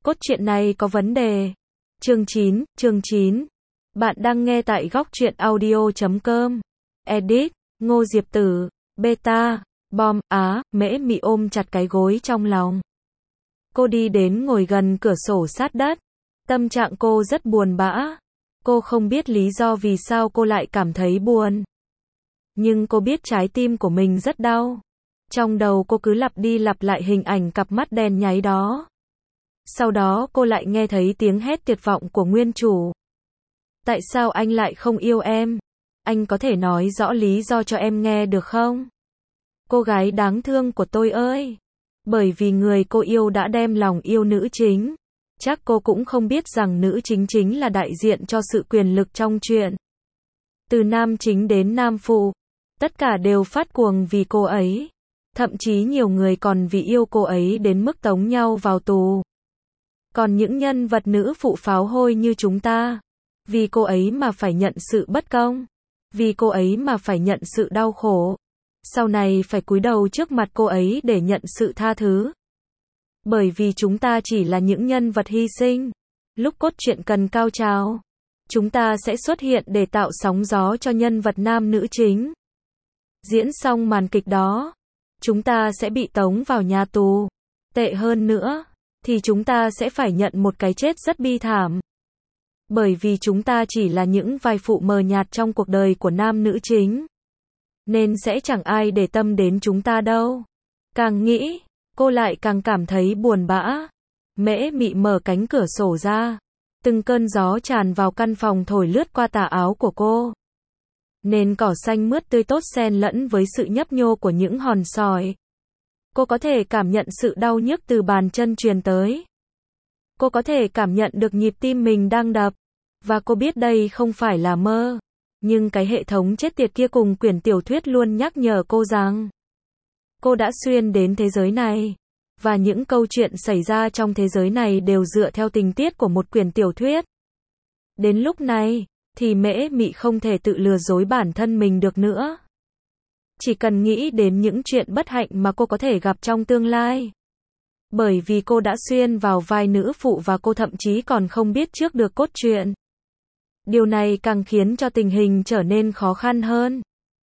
Cốt truyện này có vấn đề. Chương 9. Bạn đang nghe tại góc truyện audio.com. Edit, Ngô Diệp Tử, Beta, Bom, Mễ Mị ôm chặt cái gối trong lòng. Cô đi đến ngồi gần cửa sổ sát đất. Tâm trạng cô rất buồn bã. Cô không biết lý do vì sao cô lại cảm thấy buồn. Nhưng cô biết trái tim của mình rất đau. Trong đầu cô cứ lặp đi lặp lại hình ảnh cặp mắt đen nháy đó. Sau đó cô lại nghe thấy tiếng hét tuyệt vọng của nguyên chủ. Tại sao anh lại không yêu em? Anh có thể nói rõ lý do cho em nghe được không? Cô gái đáng thương của tôi ơi! Bởi vì người cô yêu đã đem lòng yêu nữ chính. Chắc cô cũng không biết rằng nữ chính chính là đại diện cho sự quyền lực trong truyện. Từ nam chính đến nam phụ, tất cả đều phát cuồng vì cô ấy. Thậm chí nhiều người còn vì yêu cô ấy đến mức tống nhau vào tù. Còn những nhân vật nữ phụ pháo hôi như chúng ta, vì cô ấy mà phải nhận sự bất công, vì cô ấy mà phải nhận sự đau khổ, sau này phải cúi đầu trước mặt cô ấy để nhận sự tha thứ. Bởi vì chúng ta chỉ là những nhân vật hy sinh. Lúc cốt truyện cần cao trào, chúng ta sẽ xuất hiện để tạo sóng gió cho nhân vật nam nữ chính. Diễn xong màn kịch đó, chúng ta sẽ bị tống vào nhà tù. Tệ hơn nữa, thì chúng ta sẽ phải nhận một cái chết rất bi thảm. Bởi vì chúng ta chỉ là những vai phụ mờ nhạt trong cuộc đời của nam nữ chính. Nên sẽ chẳng ai để tâm đến chúng ta đâu. Càng nghĩ, cô lại càng cảm thấy buồn bã. Mễ Mị mở cánh cửa sổ ra. Từng cơn gió tràn vào căn phòng thổi lướt qua tà áo của cô. Nền cỏ xanh mướt tươi tốt xen lẫn với sự nhấp nhô của những hòn sỏi. Cô có thể cảm nhận sự đau nhức từ bàn chân truyền tới. Cô có thể cảm nhận được nhịp tim mình đang đập. Và cô biết đây không phải là mơ. Nhưng cái hệ thống chết tiệt kia cùng quyển tiểu thuyết luôn nhắc nhở cô rằng cô đã xuyên đến thế giới này. Và những câu chuyện xảy ra trong thế giới này đều dựa theo tình tiết của một quyển tiểu thuyết. Đến lúc này, thì Mễ Mị không thể tự lừa dối bản thân mình được nữa. Chỉ cần nghĩ đến những chuyện bất hạnh mà cô có thể gặp trong tương lai. Bởi vì cô đã xuyên vào vai nữ phụ và cô thậm chí còn không biết trước được cốt truyện. Điều này càng khiến cho tình hình trở nên khó khăn hơn.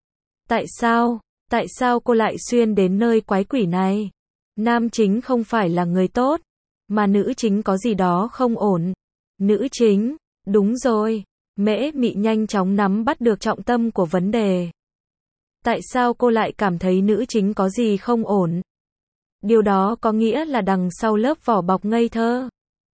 Tại sao? Tại sao cô lại xuyên đến nơi quái quỷ này? Nam chính không phải là người tốt, mà nữ chính có gì đó không ổn. Nữ chính, đúng rồi. Mễ Mị nhanh chóng nắm bắt được trọng tâm của vấn đề. Tại sao cô lại cảm thấy nữ chính có gì không ổn? Điều đó có nghĩa là đằng sau lớp vỏ bọc ngây thơ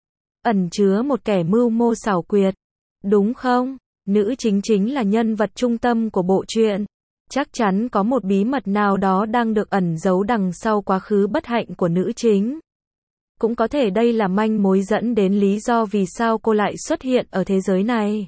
ẩn chứa một kẻ mưu mô xảo quyệt, đúng không? Nữ chính chính là nhân vật trung tâm của bộ truyện. Chắc chắn có một bí mật nào đó đang được ẩn giấu đằng sau quá khứ bất hạnh của nữ chính. Cũng có thể đây là manh mối dẫn đến lý do vì sao cô lại xuất hiện ở thế giới này.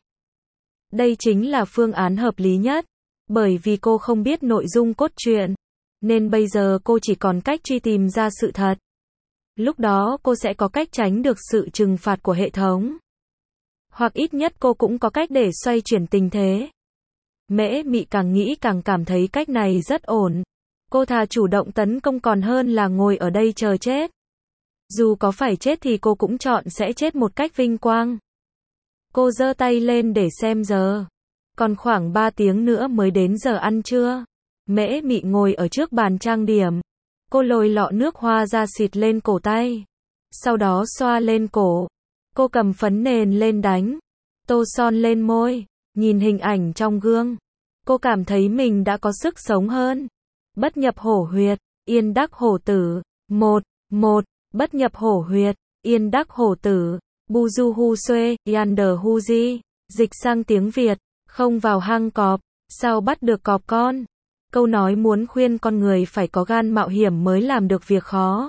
Đây chính là phương án hợp lý nhất. Bởi vì cô không biết nội dung cốt truyện, nên bây giờ cô chỉ còn cách truy tìm ra sự thật. Lúc đó cô sẽ có cách tránh được sự trừng phạt của hệ thống. Hoặc ít nhất cô cũng có cách để xoay chuyển tình thế. Mễ Mị càng nghĩ càng cảm thấy cách này rất ổn. Cô thà chủ động tấn công còn hơn là ngồi ở đây chờ chết. Dù có phải chết thì cô cũng chọn sẽ chết một cách vinh quang. Cô giơ tay lên để xem giờ. Còn khoảng 3 tiếng nữa mới đến giờ ăn trưa. Mễ Mị ngồi ở trước bàn trang điểm. Cô lôi lọ nước hoa ra xịt lên cổ tay. Sau đó xoa lên cổ. Cô cầm phấn nền lên đánh. Tô son lên môi. Nhìn hình ảnh trong gương. Cô cảm thấy mình đã có sức sống hơn. Bất nhập hổ huyệt. Yên đắc hổ tử. 1. Bất nhập hổ huyệt. Yên đắc hổ tử. Buju hu xuê. Yander hu di. Dịch sang tiếng Việt. Không vào hang cọp, sao bắt được cọp con? Câu nói muốn khuyên con người phải có gan mạo hiểm mới làm được việc khó.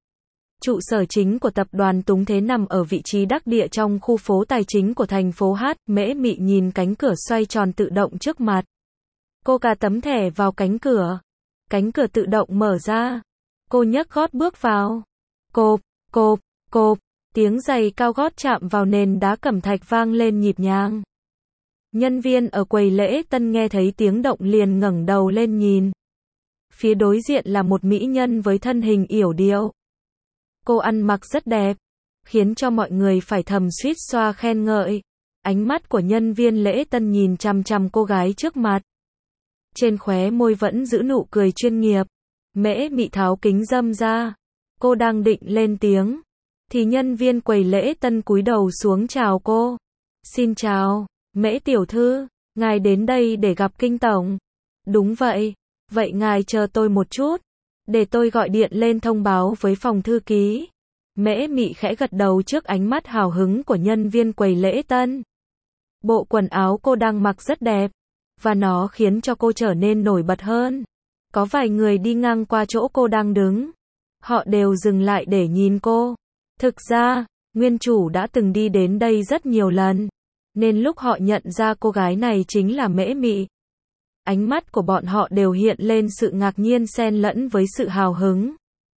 Trụ sở chính của tập đoàn Túng Thế nằm ở vị trí đắc địa trong khu phố tài chính của thành phố Hát. Mễ Mị nhìn cánh cửa xoay tròn tự động trước mặt. Cô cà tấm thẻ vào cánh cửa. Cánh cửa tự động mở ra. Cô nhấc gót bước vào. Cộp, cộp, cộp. Tiếng giày cao gót chạm vào nền đá cẩm thạch vang lên nhịp nhàng. Nhân viên ở quầy lễ tân nghe thấy tiếng động liền ngẩng đầu lên nhìn. Phía đối diện là một mỹ nhân với thân hình yểu điệu. Cô ăn mặc rất đẹp. khiến cho mọi người phải thầm suýt xoa khen ngợi. Ánh mắt của nhân viên lễ tân nhìn chằm chằm cô gái trước mặt. Trên khóe môi vẫn giữ nụ cười chuyên nghiệp. Mễ Mị tháo kính râm ra. Cô đang định lên tiếng, thì nhân viên quầy lễ tân cúi đầu xuống chào cô. Xin chào, Mễ tiểu thư, ngài đến đây để gặp Kinh tổng. Đúng vậy, vậy ngài chờ tôi một chút, để tôi gọi điện lên thông báo với phòng thư ký. Mễ Mị khẽ gật đầu trước ánh mắt hào hứng của nhân viên quầy lễ tân. Bộ quần áo cô đang mặc rất đẹp, và nó khiến cho cô trở nên nổi bật hơn. Có vài người đi ngang qua chỗ cô đang đứng. Họ đều dừng lại để nhìn cô. Thực ra, nguyên chủ đã từng đi đến đây rất nhiều lần, nên lúc họ nhận ra cô gái này chính là Mễ Mị, ánh mắt của bọn họ đều hiện lên sự ngạc nhiên xen lẫn với sự hào hứng.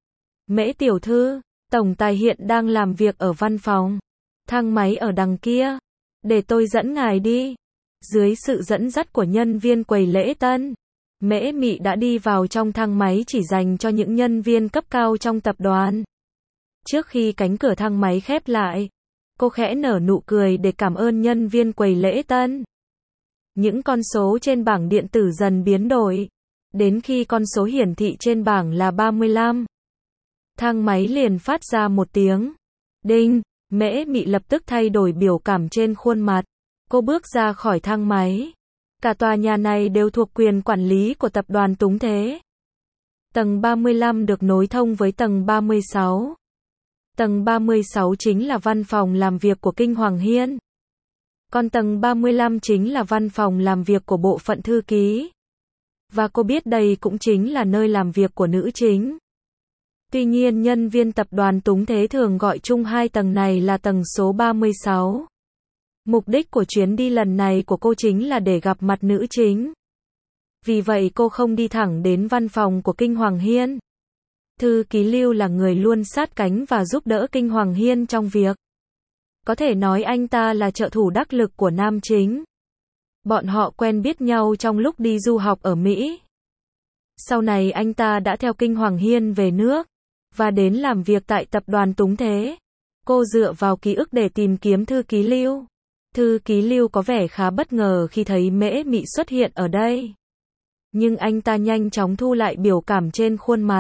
Mễ tiểu thư, tổng tài hiện đang làm việc ở văn phòng. Thang máy ở đằng kia. Để tôi dẫn ngài đi. Dưới sự dẫn dắt của nhân viên quầy lễ tân, Mễ Mị đã đi vào trong thang máy chỉ dành cho những nhân viên cấp cao trong tập đoàn. Trước khi cánh cửa thang máy khép lại, cô khẽ nở nụ cười để cảm ơn nhân viên quầy lễ tân. Những con số trên bảng điện tử dần biến đổi, đến khi con số hiển thị trên bảng là 35. Thang máy liền phát ra một tiếng đinh. Mễ Mị lập tức thay đổi biểu cảm trên khuôn mặt. Cô bước ra khỏi thang máy. Cả tòa nhà này đều thuộc quyền quản lý của tập đoàn Túng Thế. Tầng 35 được nối thông với tầng 36. Tầng 36 chính là văn phòng làm việc của Kinh Hoàng Hiên. Còn tầng 35 chính là văn phòng làm việc của bộ phận thư ký. Và cô biết đây cũng chính là nơi làm việc của nữ chính. Tuy nhiên nhân viên tập đoàn Túng Thế thường gọi chung hai tầng này là tầng số 36. Mục đích của chuyến đi lần này của cô chính là để gặp mặt nữ chính. Vì vậy cô không đi thẳng đến văn phòng của Kinh Hoàng Hiên. Thư ký Lưu là người luôn sát cánh và giúp đỡ Kinh Hoàng Hiên trong việc. Có thể nói anh ta là trợ thủ đắc lực của nam chính. Bọn họ quen biết nhau trong lúc đi du học ở Mỹ. Sau này anh ta đã theo Kinh Hoàng Hiên về nước, và đến làm việc tại tập đoàn Túng Thế. Cô dựa vào ký ức để tìm kiếm thư ký Lưu. Thư ký Lưu có vẻ khá bất ngờ khi thấy Mễ Mị xuất hiện ở đây. Nhưng anh ta nhanh chóng thu lại biểu cảm trên khuôn mặt.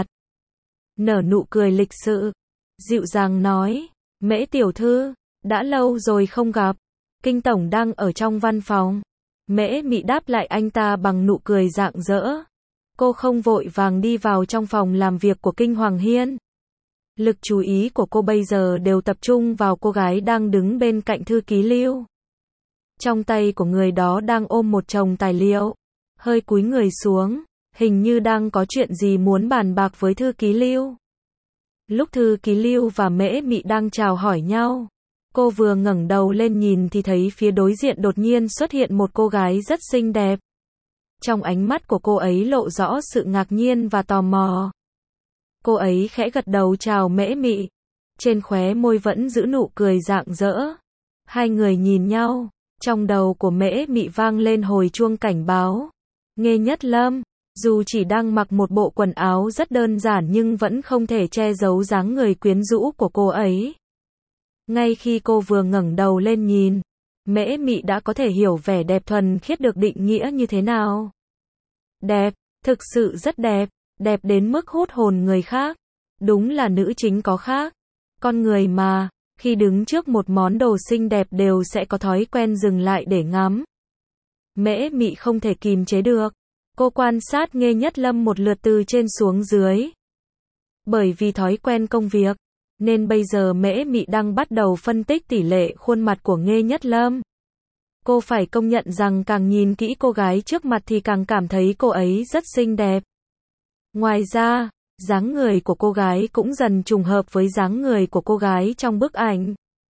Nở nụ cười lịch sự, dịu dàng nói, Mễ tiểu thư, đã lâu rồi không gặp. Kinh tổng đang ở trong văn phòng. Mễ Mị đáp lại anh ta bằng nụ cười rạng rỡ. Cô không vội vàng đi vào trong phòng làm việc của Kinh Hoàng Hiên. Lực chú ý của cô bây giờ đều tập trung vào cô gái đang đứng bên cạnh thư ký Lưu. Trong tay của người đó đang ôm một chồng tài liệu, hơi cúi người xuống, hình như đang có chuyện gì muốn bàn bạc với thư ký Lưu. Lúc thư ký Lưu và Mễ Mị đang chào hỏi nhau, cô vừa ngẩng đầu lên nhìn thì thấy phía đối diện đột nhiên xuất hiện một cô gái rất xinh đẹp. Trong ánh mắt của cô ấy lộ rõ sự ngạc nhiên và tò mò. Cô ấy khẽ gật đầu chào Mễ Mị, trên khóe môi vẫn giữ nụ cười rạng rỡ. Hai người nhìn nhau, trong đầu của Mễ Mị vang lên hồi chuông cảnh báo. Nghê Nhất Lâm, dù chỉ đang mặc một bộ quần áo rất đơn giản nhưng vẫn không thể che giấu dáng người quyến rũ của cô ấy. Ngay khi cô vừa ngẩng đầu lên nhìn, Mễ Mị đã có thể hiểu vẻ đẹp thuần khiết được định nghĩa như thế nào. Đẹp, thực sự rất đẹp, đẹp đến mức hút hồn người khác. Đúng là nữ chính có khác. Con người mà, khi đứng trước một món đồ xinh đẹp đều sẽ có thói quen dừng lại để ngắm. Mễ Mị không thể kìm chế được. Cô quan sát Nghê Nhất Lâm một lượt từ trên xuống dưới. Bởi vì thói quen công việc, nên bây giờ Mễ Mị đang bắt đầu phân tích tỷ lệ khuôn mặt của Nghê Nhất Lâm. Cô phải công nhận rằng càng nhìn kỹ cô gái trước mặt thì càng cảm thấy cô ấy rất xinh đẹp. Ngoài ra, dáng người của cô gái cũng dần trùng hợp với dáng người của cô gái trong bức ảnh.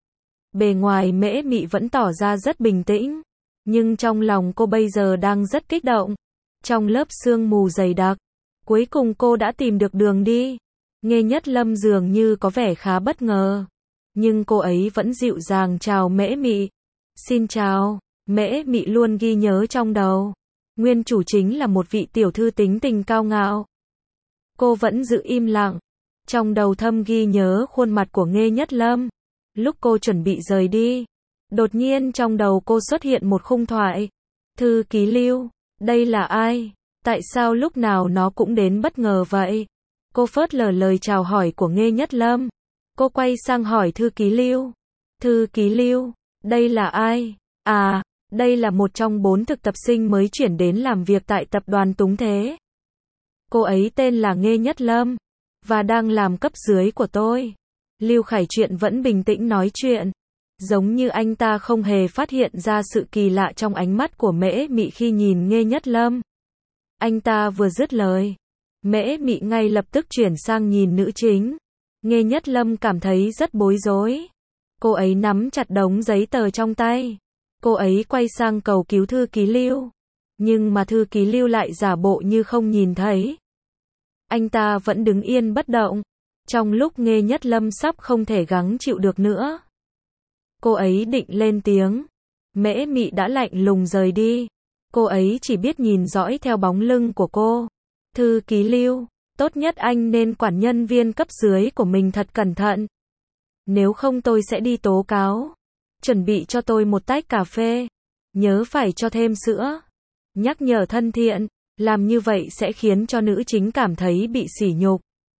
Bề ngoài Mễ Mị vẫn tỏ ra rất bình tĩnh, nhưng trong lòng cô bây giờ đang rất kích động. Trong lớp sương mù dày đặc, cuối cùng cô đã tìm được đường đi. Nghê Nhất Lâm dường như có vẻ khá bất ngờ, nhưng cô ấy vẫn dịu dàng chào Mễ Mị. Xin chào. Mễ Mị luôn ghi nhớ trong đầu. Nguyên chủ chính là một vị tiểu thư tính tình cao ngạo. Cô vẫn giữ im lặng. Trong đầu thầm ghi nhớ khuôn mặt của Nghê Nhất Lâm. Lúc cô chuẩn bị rời đi, đột nhiên trong đầu cô xuất hiện một khung thoại. Thư ký Lưu, đây là ai? Tại sao lúc nào nó cũng đến bất ngờ vậy? Cô phớt lờ lời chào hỏi của Nghê Nhất Lâm. Cô quay sang hỏi thư ký Lưu. Thư ký Lưu, đây là ai? À, đây là một trong 4 thực tập sinh mới chuyển đến làm việc tại tập đoàn Túng Thế. Cô ấy tên là Nghê Nhất Lâm, và đang làm cấp dưới của tôi. Lưu Khải Truyện vẫn bình tĩnh nói chuyện, giống như anh ta không hề phát hiện ra sự kỳ lạ trong ánh mắt của Mễ Mị khi nhìn Nghê Nhất Lâm. Anh ta vừa dứt lời, Mễ Mị ngay lập tức chuyển sang nhìn nữ chính. Nghê Nhất Lâm cảm thấy rất bối rối. Cô ấy nắm chặt đống giấy tờ trong tay. Cô ấy quay sang cầu cứu thư ký Lưu. Nhưng mà thư ký Lưu lại giả bộ như không nhìn thấy. Anh ta vẫn đứng yên bất động. Trong lúc Nghê Nhất Lâm sắp không thể gắng chịu được nữa, cô ấy định lên tiếng. Mễ Mị đã lạnh lùng rời đi. Cô ấy chỉ biết nhìn dõi theo bóng lưng của cô. Thư ký Lưu, tốt nhất anh nên quản nhân viên cấp dưới của mình thật cẩn thận. Nếu không tôi sẽ đi tố cáo. Chuẩn bị cho tôi một tách cà phê. Nhớ phải cho thêm sữa. Nhắc nhở thân thiện, làm như vậy sẽ khiến cho nữ chính cảm thấy bị sỉ nhục.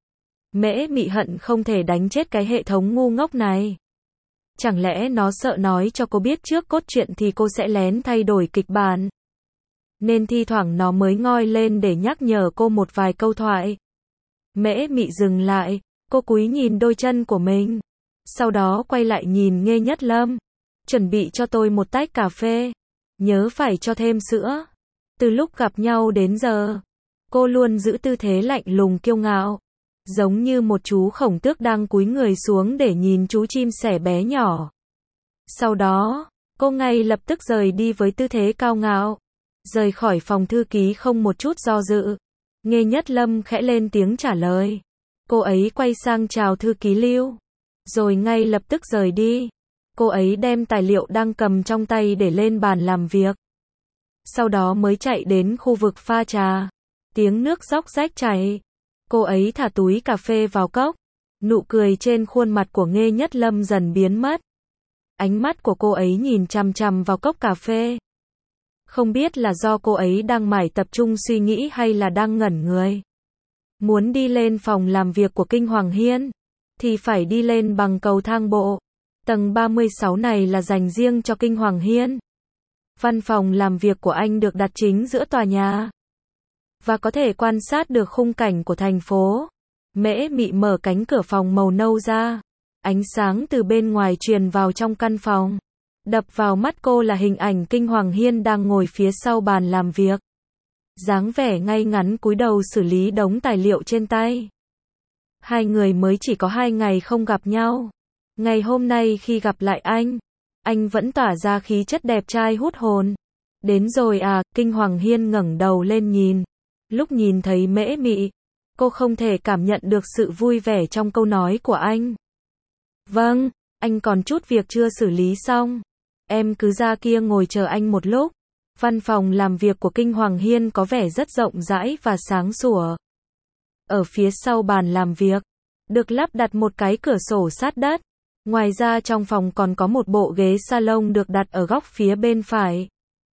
Mễ Mị hận không thể đánh chết cái hệ thống ngu ngốc này. Chẳng lẽ nó sợ nói cho cô biết trước cốt truyện thì cô sẽ lén thay đổi kịch bản? Nên thi thoảng nó mới ngoi lên để nhắc nhở cô một vài câu thoại. Mễ Mị dừng lại, cô cúi nhìn đôi chân của mình. Sau đó quay lại nhìn Nghê Nhất Lâm. Chuẩn bị cho tôi một tách cà phê. Nhớ phải cho thêm sữa. Từ lúc gặp nhau đến giờ, cô luôn giữ tư thế lạnh lùng kiêu ngạo. Giống như một chú khổng tước đang cúi người xuống để nhìn chú chim sẻ bé nhỏ. Sau đó, cô ngay lập tức rời đi với tư thế cao ngạo. Rời khỏi phòng thư ký không một chút do dự. Nghê Nhất Lâm khẽ lên tiếng trả lời. Cô ấy quay sang chào thư ký Lưu, rồi ngay lập tức rời đi. Cô ấy đem tài liệu đang cầm trong tay để lên bàn làm việc. Sau đó mới chạy đến khu vực pha trà. Tiếng nước róc rách chảy. Cô ấy thả túi cà phê vào cốc. Nụ cười trên khuôn mặt của Nghê Nhất Lâm dần biến mất. Ánh mắt của cô ấy nhìn chằm chằm vào cốc cà phê. Không biết là do cô ấy đang mải tập trung suy nghĩ hay là đang ngẩn người. Muốn đi lên phòng làm việc của Kinh Hoàng Hiên, thì phải đi lên bằng cầu thang bộ. Tầng 36 này là dành riêng cho Kinh Hoàng Hiên. Văn phòng làm việc của anh được đặt chính giữa tòa nhà, và có thể quan sát được khung cảnh của thành phố. Mễ Mị mở cánh cửa phòng màu nâu ra. Ánh sáng từ bên ngoài truyền vào trong căn phòng. Đập vào mắt cô là hình ảnh Kinh Hoàng Hiên đang ngồi phía sau bàn làm việc. Dáng vẻ ngay ngắn cúi đầu xử lý đống tài liệu trên tay. Hai người mới chỉ có 2 ngày không gặp nhau. Ngày hôm nay khi gặp lại anh vẫn tỏa ra khí chất đẹp trai hút hồn. Đến rồi à, Kinh Hoàng Hiên ngẩng đầu lên nhìn. Lúc nhìn thấy Mễ Mị, cô không thể cảm nhận được sự vui vẻ trong câu nói của anh. Vâng, anh còn chút việc chưa xử lý xong. Em cứ ra kia ngồi chờ anh một lúc. Văn phòng làm việc của Kinh Hoàng Hiên có vẻ rất rộng rãi và sáng sủa. Ở phía sau bàn làm việc, được lắp đặt một cái cửa sổ sát đất. Ngoài ra trong phòng còn có một bộ ghế salon được đặt ở góc phía bên phải.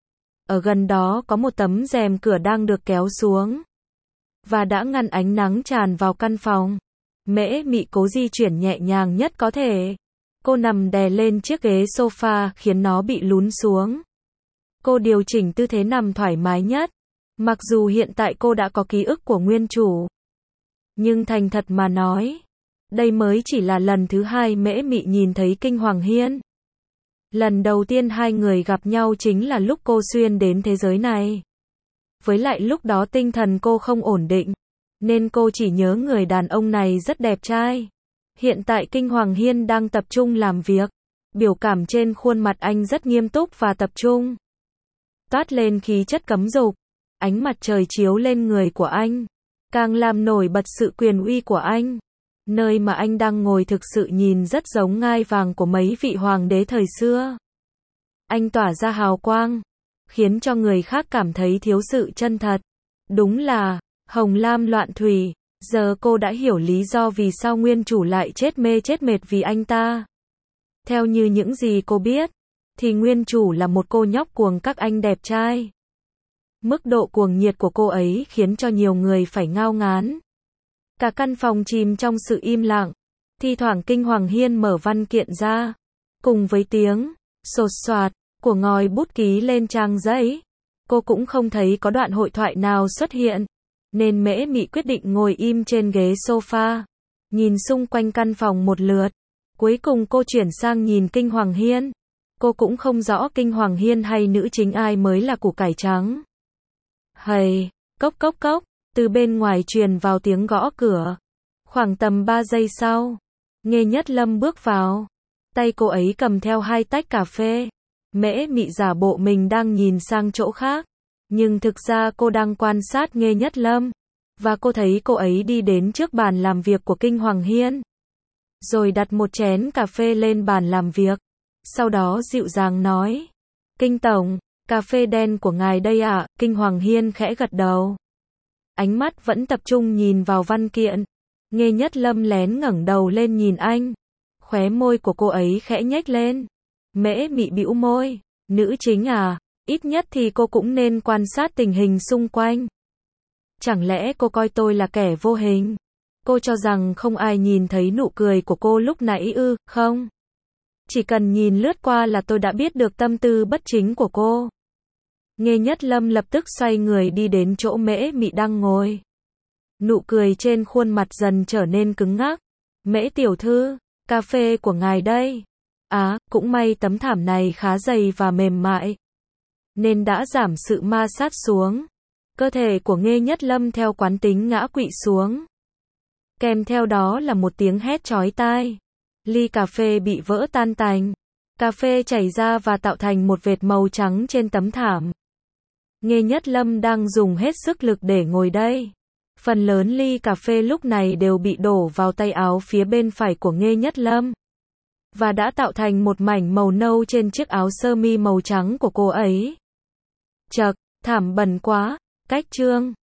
Ở gần đó có một tấm rèm cửa đang được kéo xuống, và đã ngăn ánh nắng tràn vào căn phòng. Mễ Mị cố di chuyển nhẹ nhàng nhất có thể. Cô nằm đè lên chiếc ghế sofa khiến nó bị lún xuống. Cô điều chỉnh tư thế nằm thoải mái nhất. Mặc dù hiện tại cô đã có ký ức của nguyên chủ, nhưng thành thật mà nói, đây mới chỉ là lần thứ 2 Mễ Mị nhìn thấy Kinh Hoàng Hiên. Lần đầu tiên hai người gặp nhau chính là lúc cô xuyên đến thế giới này. Với lại lúc đó tinh thần cô không ổn định, nên cô chỉ nhớ người đàn ông này rất đẹp trai. Hiện tại Kinh Hoàng Hiên đang tập trung làm việc. Biểu cảm trên khuôn mặt anh rất nghiêm túc và tập trung. Toát lên khí chất cấm dục. Ánh mặt trời chiếu lên người của anh, càng làm nổi bật sự quyền uy của anh. Nơi mà anh đang ngồi thực sự nhìn rất giống ngai vàng của mấy vị hoàng đế thời xưa. Anh tỏa ra hào quang, khiến cho người khác cảm thấy thiếu sự chân thật. Đúng là hồng lam loạn thủy. Giờ cô đã hiểu lý do vì sao nguyên chủ lại chết mê chết mệt vì anh ta. Theo như những gì cô biết, thì nguyên chủ là một cô nhóc cuồng các anh đẹp trai. Mức độ cuồng nhiệt của cô ấy khiến cho nhiều người phải ngao ngán. Cả căn phòng chìm trong sự im lặng. Thi thoảng Kinh Hoàng Hiên mở văn kiện ra, cùng với tiếng sột soạt của ngòi bút ký lên trang giấy. Cô cũng không thấy có đoạn hội thoại nào xuất hiện, nên Mễ Mị quyết định ngồi im trên ghế sofa, nhìn xung quanh căn phòng một lượt. Cuối cùng cô chuyển sang nhìn Kinh Hoàng Hiên. Cô cũng không rõ Kinh Hoàng Hiên hay nữ chính ai mới là củ cải trắng. Hầy, cốc cốc cốc, từ bên ngoài truyền vào tiếng gõ cửa. Khoảng tầm 3 giây sau, Nghê Nhất Lâm bước vào. Tay cô ấy cầm theo 2 tách cà phê. Mễ Mị giả bộ mình đang nhìn sang chỗ khác, nhưng thực ra cô đang quan sát Nghê Nhất Lâm. Và cô thấy cô ấy đi đến trước bàn làm việc của Kinh Hoàng Hiên, rồi đặt một chén cà phê lên bàn làm việc. Sau đó dịu dàng nói, Kinh Tổng, cà phê đen của ngài đây ạ. Kinh Hoàng Hiên khẽ gật đầu. Ánh mắt vẫn tập trung nhìn vào văn kiện. Nghê Nhất Lâm lén ngẩng đầu lên nhìn anh. Khóe môi của cô ấy khẽ nhếch lên. Mễ Mị bĩu môi, nữ chính à, ít nhất thì cô cũng nên quan sát tình hình xung quanh. Chẳng lẽ cô coi tôi là kẻ vô hình? Cô cho rằng không ai nhìn thấy nụ cười của cô lúc nãy ư? Không. Chỉ cần nhìn lướt qua là tôi đã biết được tâm tư bất chính của cô. Nghê Nhất Lâm lập tức xoay người đi đến chỗ Mễ Mị đang ngồi. Nụ cười trên khuôn mặt dần trở nên cứng ngắc. Mễ tiểu thư, cà phê của ngài đây. Cũng may tấm thảm này khá dày và mềm mại, nên đã giảm sự ma sát xuống. Cơ thể của Nghê Nhất Lâm theo quán tính ngã quỵ xuống. Kèm theo đó là một tiếng hét chói tai. Ly cà phê bị vỡ tan tành. Cà phê chảy ra và tạo thành một vệt màu trắng trên tấm thảm. Nghê Nhất Lâm đang dùng hết sức lực để ngồi đây. Phần lớn ly cà phê lúc này đều bị đổ vào tay áo phía bên phải của Nghê Nhất Lâm, và đã tạo thành một mảnh màu nâu trên chiếc áo sơ mi màu trắng của cô ấy. Chậc, thảm bẩn quá. Cách chương